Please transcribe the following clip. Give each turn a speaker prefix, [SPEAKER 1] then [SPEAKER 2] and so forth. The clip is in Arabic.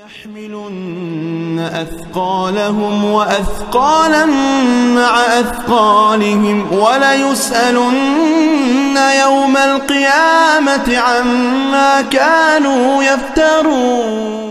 [SPEAKER 1] يحملن أثقالهم وأثقالا مع أثقالهم وليسألن يوم القيامة عما كانوا يفترون.